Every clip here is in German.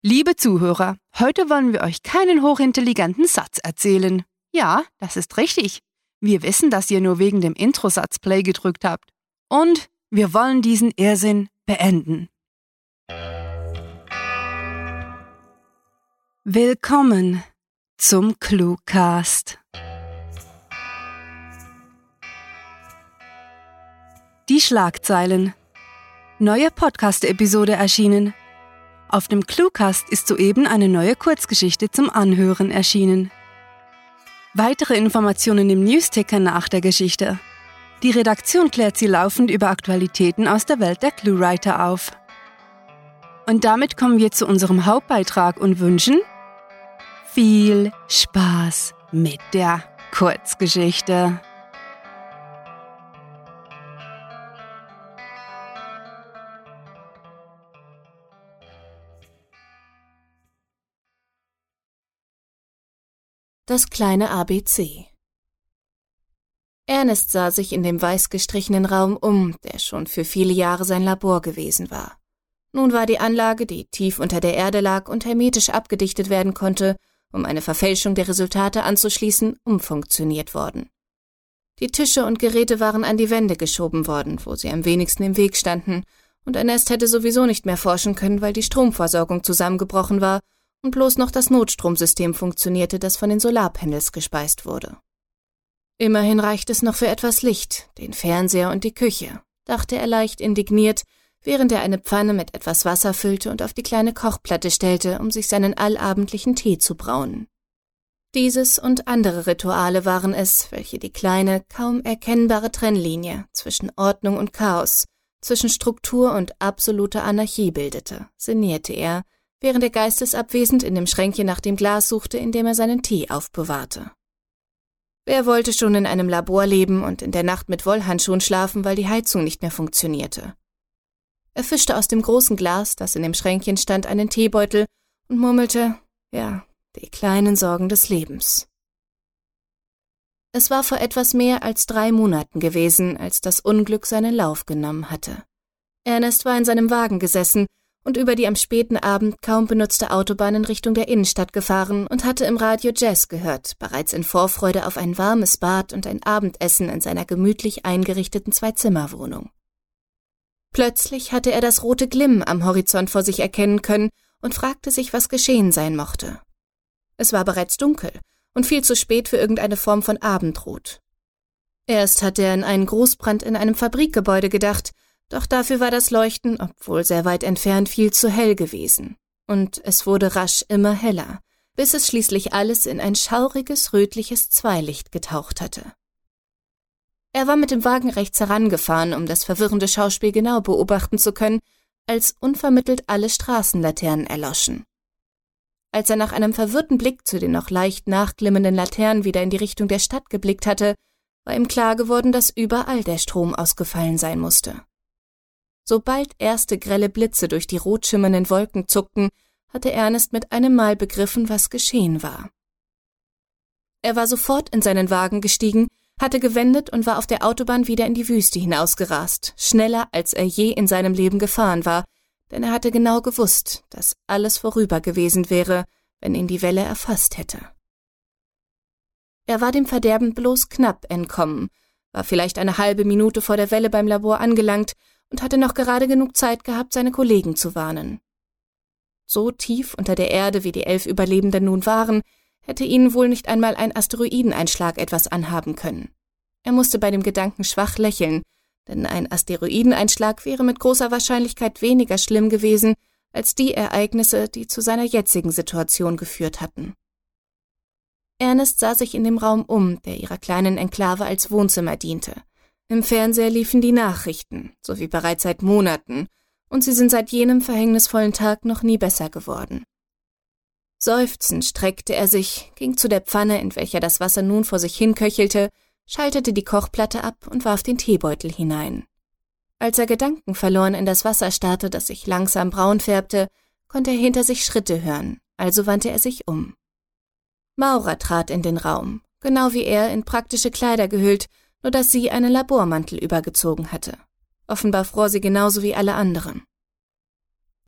Liebe Zuhörer, heute wollen wir euch keinen hochintelligenten Satz erzählen. Ja, das ist richtig. Wir wissen, dass ihr nur wegen dem Introsatz Play gedrückt habt. Und wir wollen diesen Irrsinn beenden. Willkommen zum Cluecast. Die Schlagzeilen. Neue Podcast-Episode erschienen. Auf dem Cluecast ist soeben eine neue Kurzgeschichte zum Anhören erschienen. Weitere Informationen im Newsticker nach der Geschichte. Die Redaktion klärt sie laufend über Aktualitäten aus der Welt der Cluewriter auf. Und damit kommen wir zu unserem Hauptbeitrag und wünschen viel Spaß mit der Kurzgeschichte. Das kleine ABC. Ernest sah sich in dem weiß gestrichenen Raum um, der schon für viele Jahre sein Labor gewesen war. Nun war die Anlage, die tief unter der Erde lag und hermetisch abgedichtet werden konnte, um eine Verfälschung der Resultate anzuschließen, umfunktioniert worden. Die Tische und Geräte waren an die Wände geschoben worden, wo sie am wenigsten im Weg standen, und Ernest hätte sowieso nicht mehr forschen können, weil die Stromversorgung zusammengebrochen war und bloß noch das Notstromsystem funktionierte, das von den Solarpanels gespeist wurde. Immerhin reicht es noch für etwas Licht, den Fernseher und die Küche, dachte er leicht indigniert, während er eine Pfanne mit etwas Wasser füllte und auf die kleine Kochplatte stellte, um sich seinen allabendlichen Tee zu brauen. Dieses und andere Rituale waren es, welche die kleine, kaum erkennbare Trennlinie zwischen Ordnung und Chaos, zwischen Struktur und absoluter Anarchie bildete, sinnierte er, während er geistesabwesend in dem Schränkchen nach dem Glas suchte, in dem er seinen Tee aufbewahrte. Wer wollte schon in einem Labor leben und in der Nacht mit Wollhandschuhen schlafen, weil die Heizung nicht mehr funktionierte? Er fischte aus dem großen Glas, das in dem Schränkchen stand, einen Teebeutel und murmelte, ja, die kleinen Sorgen des Lebens. Es war vor etwas mehr als 3 Monaten gewesen, als das Unglück seinen Lauf genommen hatte. Ernest war in seinem Wagen gesessen und über die am späten Abend kaum benutzte Autobahn in Richtung der Innenstadt gefahren und hatte im Radio Jazz gehört, bereits in Vorfreude auf ein warmes Bad und ein Abendessen in seiner gemütlich eingerichteten 2-Zimmer-Wohnung. Plötzlich hatte er das rote Glimm am Horizont vor sich erkennen können und fragte sich, was geschehen sein mochte. Es war bereits dunkel und viel zu spät für irgendeine Form von Abendrot. Erst hatte er an einen Großbrand in einem Fabrikgebäude gedacht, doch dafür war das Leuchten, obwohl sehr weit entfernt, viel zu hell gewesen. Und es wurde rasch immer heller, bis es schließlich alles in ein schauriges, rötliches Zweilicht getaucht hatte. Er war mit dem Wagen rechts herangefahren, um das verwirrende Schauspiel genau beobachten zu können, als unvermittelt alle Straßenlaternen erloschen. Als er nach einem verwirrten Blick zu den noch leicht nachglimmenden Laternen wieder in die Richtung der Stadt geblickt hatte, war ihm klar geworden, dass überall der Strom ausgefallen sein musste. Sobald erste grelle Blitze durch die rot schimmernden Wolken zuckten, hatte Ernest mit einem Mal begriffen, was geschehen war. Er war sofort in seinen Wagen gestiegen, hatte gewendet und war auf der Autobahn wieder in die Wüste hinausgerast, schneller als er je in seinem Leben gefahren war, denn er hatte genau gewusst, dass alles vorüber gewesen wäre, wenn ihn die Welle erfasst hätte. Er war dem Verderben bloß knapp entkommen, war vielleicht eine halbe Minute vor der Welle beim Labor angelangt und hatte noch gerade genug Zeit gehabt, seine Kollegen zu warnen. So tief unter der Erde, wie die 11 Überlebenden nun waren, hätte ihnen wohl nicht einmal ein Asteroideneinschlag etwas anhaben können. Er musste bei dem Gedanken schwach lächeln, denn ein Asteroideneinschlag wäre mit großer Wahrscheinlichkeit weniger schlimm gewesen als die Ereignisse, die zu seiner jetzigen Situation geführt hatten. Ernest sah sich in dem Raum um, der ihrer kleinen Enklave als Wohnzimmer diente. Im Fernseher liefen die Nachrichten, so wie bereits seit Monaten, und sie sind seit jenem verhängnisvollen Tag noch nie besser geworden. Seufzend streckte er sich, ging zu der Pfanne, in welcher das Wasser nun vor sich hinköchelte, schaltete die Kochplatte ab und warf den Teebeutel hinein. Als er gedankenverloren in das Wasser starrte, das sich langsam braun färbte, konnte er hinter sich Schritte hören, also wandte er sich um. Maura trat in den Raum, genau wie er in praktische Kleider gehüllt, nur dass sie einen Labormantel übergezogen hatte. Offenbar fror sie genauso wie alle anderen.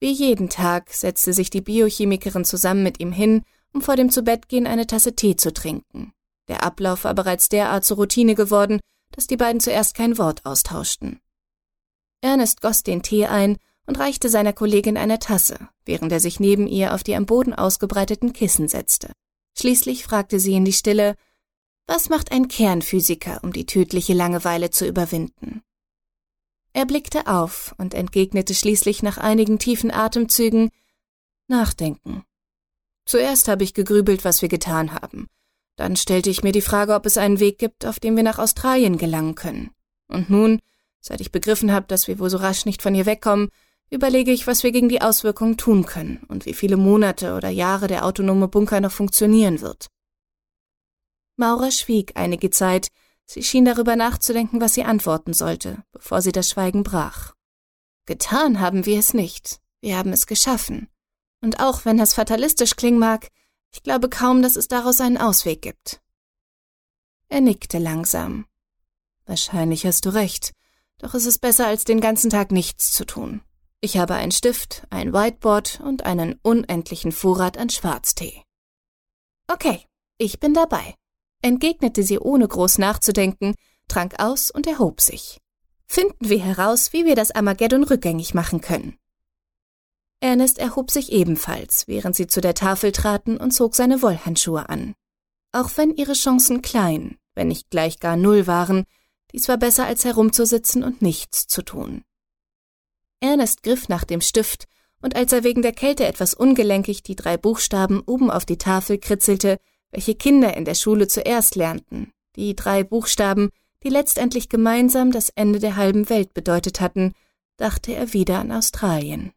Wie jeden Tag setzte sich die Biochemikerin zusammen mit ihm hin, um vor dem Zubettgehen eine Tasse Tee zu trinken. Der Ablauf war bereits derart zur Routine geworden, dass die beiden zuerst kein Wort austauschten. Ernest goss den Tee ein und reichte seiner Kollegin eine Tasse, während er sich neben ihr auf die am Boden ausgebreiteten Kissen setzte. Schließlich fragte sie in die Stille: Was macht ein Kernphysiker, um die tödliche Langeweile zu überwinden? Er blickte auf und entgegnete schließlich nach einigen tiefen Atemzügen: Nachdenken. Zuerst habe ich gegrübelt, was wir getan haben. Dann stellte ich mir die Frage, ob es einen Weg gibt, auf dem wir nach Australien gelangen können. Und nun, seit ich begriffen habe, dass wir wohl so rasch nicht von hier wegkommen, überlege ich, was wir gegen die Auswirkungen tun können und wie viele Monate oder Jahre der autonome Bunker noch funktionieren wird. Maura schwieg einige Zeit. Sie schien darüber nachzudenken, was sie antworten sollte, bevor sie das Schweigen brach. Getan haben wir es nicht. Wir haben es geschaffen. Und auch wenn das fatalistisch klingen mag, ich glaube kaum, dass es daraus einen Ausweg gibt. Er nickte langsam. Wahrscheinlich hast du recht, doch es ist besser, als den ganzen Tag nichts zu tun. Ich habe einen Stift, ein Whiteboard und einen unendlichen Vorrat an Schwarztee. Okay, ich bin dabei, entgegnete sie ohne groß nachzudenken, trank aus und erhob sich. Finden wir heraus, wie wir das Armageddon rückgängig machen können. Ernest erhob sich ebenfalls, während sie zu der Tafel traten, und zog seine Wollhandschuhe an. Auch wenn ihre Chancen klein, wenn nicht gleich gar null waren, dies war besser, als herumzusitzen und nichts zu tun. Ernest griff nach dem Stift, und als er wegen der Kälte etwas ungelenkig die 3 Buchstaben oben auf die Tafel kritzelte, welche Kinder in der Schule zuerst lernten, die 3 Buchstaben, die letztendlich gemeinsam das Ende der halben Welt bedeutet hatten, dachte er wieder an Australien.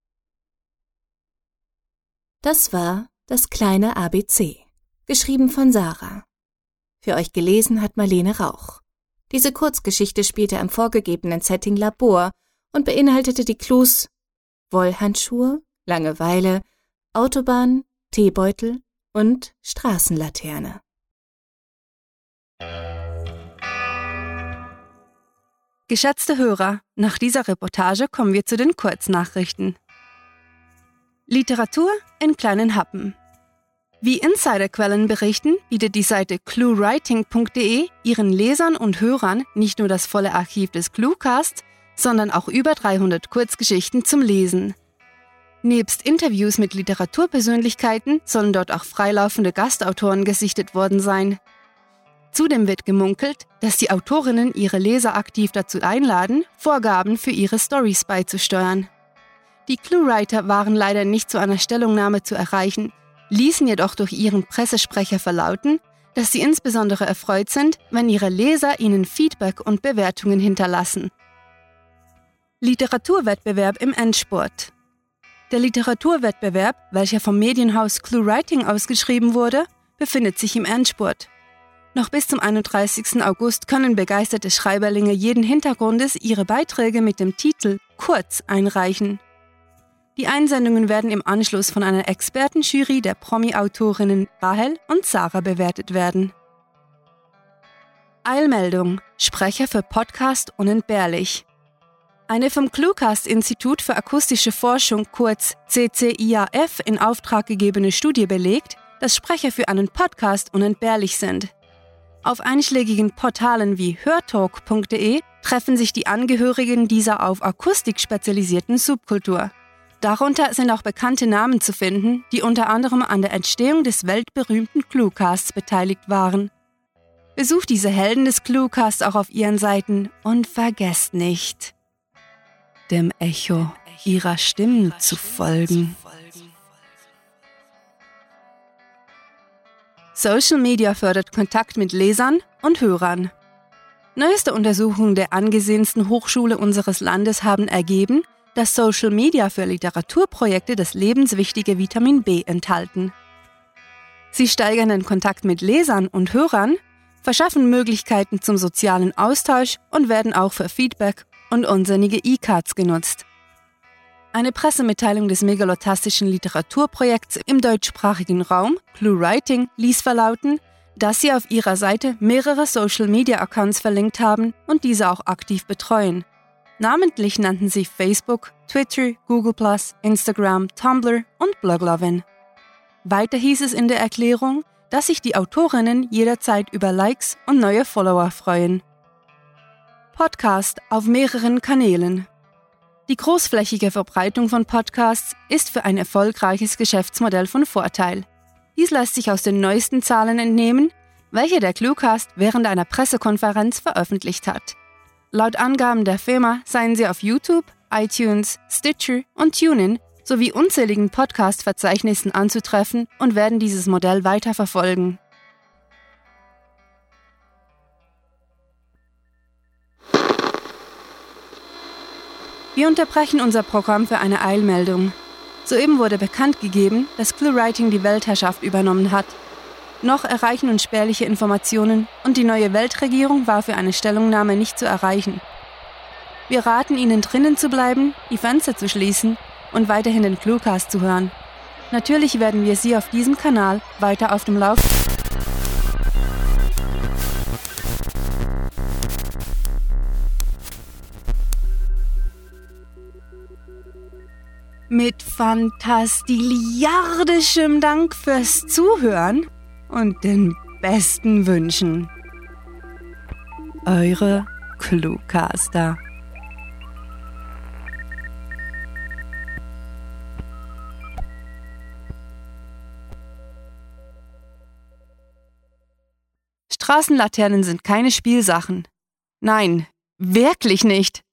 Das war das kleine ABC, geschrieben von Sarah. Für euch gelesen hat Marlene Rauch. Diese Kurzgeschichte spielte im vorgegebenen Setting Labor und beinhaltete die Clues Wollhandschuhe, Langeweile, Autobahn, Teebeutel und Straßenlaterne. Geschätzte Hörer, nach dieser Reportage kommen wir zu den Kurznachrichten. Literatur in kleinen Happen. Wie Insiderquellen berichten, bietet die Seite cluewriting.de ihren Lesern und Hörern nicht nur das volle Archiv des Cluecast, sondern auch über 300 Kurzgeschichten zum Lesen. Nebst Interviews mit Literaturpersönlichkeiten sollen dort auch freilaufende Gastautoren gesichtet worden sein. Zudem wird gemunkelt, dass die Autorinnen ihre Leser aktiv dazu einladen, Vorgaben für ihre Storys beizusteuern. Die Cluewriter waren leider nicht zu einer Stellungnahme zu erreichen, ließen jedoch durch ihren Pressesprecher verlauten, dass sie insbesondere erfreut sind, wenn ihre Leser ihnen Feedback und Bewertungen hinterlassen. Literaturwettbewerb im Endspurt. Der Literaturwettbewerb, welcher vom Medienhaus ClueWriting ausgeschrieben wurde, befindet sich im Endspurt. Noch bis zum 31. August können begeisterte Schreiberlinge jeden Hintergrundes ihre Beiträge mit dem Titel Kurz einreichen. Die Einsendungen werden im Anschluss von einer Expertenjury der Promi-Autorinnen Rahel und Sarah bewertet werden. Eilmeldung: Sprecher für Podcast unentbehrlich. Eine vom Cluecast-Institut für akustische Forschung, kurz CCIAF, in Auftrag gegebene Studie belegt, dass Sprecher für einen Podcast unentbehrlich sind. Auf einschlägigen Portalen wie hörtalk.de treffen sich die Angehörigen dieser auf Akustik spezialisierten Subkultur. Darunter sind auch bekannte Namen zu finden, die unter anderem an der Entstehung des weltberühmten Cluecasts beteiligt waren. Besucht diese Helden des Cluecasts auch auf ihren Seiten und vergesst nicht, dem Echo ihrer Stimmen zu folgen. Social Media fördert Kontakt mit Lesern und Hörern. Neueste Untersuchungen der angesehensten Hochschule unseres Landes haben ergeben, dass Social Media für Literaturprojekte das lebenswichtige Vitamin B enthalten. Sie steigern den Kontakt mit Lesern und Hörern, verschaffen Möglichkeiten zum sozialen Austausch und werden auch für Feedback und unsinnige E-Cards genutzt. Eine Pressemitteilung des megalotastischen Literaturprojekts im deutschsprachigen Raum, ClueWriting, ließ verlauten, dass sie auf ihrer Seite mehrere Social-Media-Accounts verlinkt haben und diese auch aktiv betreuen. Namentlich nannten sie Facebook, Twitter, Google+, Instagram, Tumblr und Bloglovin. Weiter hieß es in der Erklärung, dass sich die Autorinnen jederzeit über Likes und neue Follower freuen. Podcast auf mehreren Kanälen. Die großflächige Verbreitung von Podcasts ist für ein erfolgreiches Geschäftsmodell von Vorteil. Dies lässt sich aus den neuesten Zahlen entnehmen, welche der Cluecast während einer Pressekonferenz veröffentlicht hat. Laut Angaben der Firma seien sie auf YouTube, iTunes, Stitcher und TuneIn sowie unzähligen Podcast-Verzeichnissen anzutreffen und werden dieses Modell weiter verfolgen. Wir unterbrechen unser Programm für eine Eilmeldung. Soeben wurde bekannt gegeben, dass ClueWriting die Weltherrschaft übernommen hat. Noch erreichen uns spärliche Informationen und die neue Weltregierung war für eine Stellungnahme nicht zu erreichen. Wir raten Ihnen, drinnen zu bleiben, die Fenster zu schließen und weiterhin den Cluecast zu hören. Natürlich werden wir Sie auf diesem Kanal weiter auf dem Laufenden. Mit fantastiliardischem Dank fürs Zuhören und den besten Wünschen. Eure Cluecaster. Straßenlaternen sind keine Spielsachen. Nein, wirklich nicht.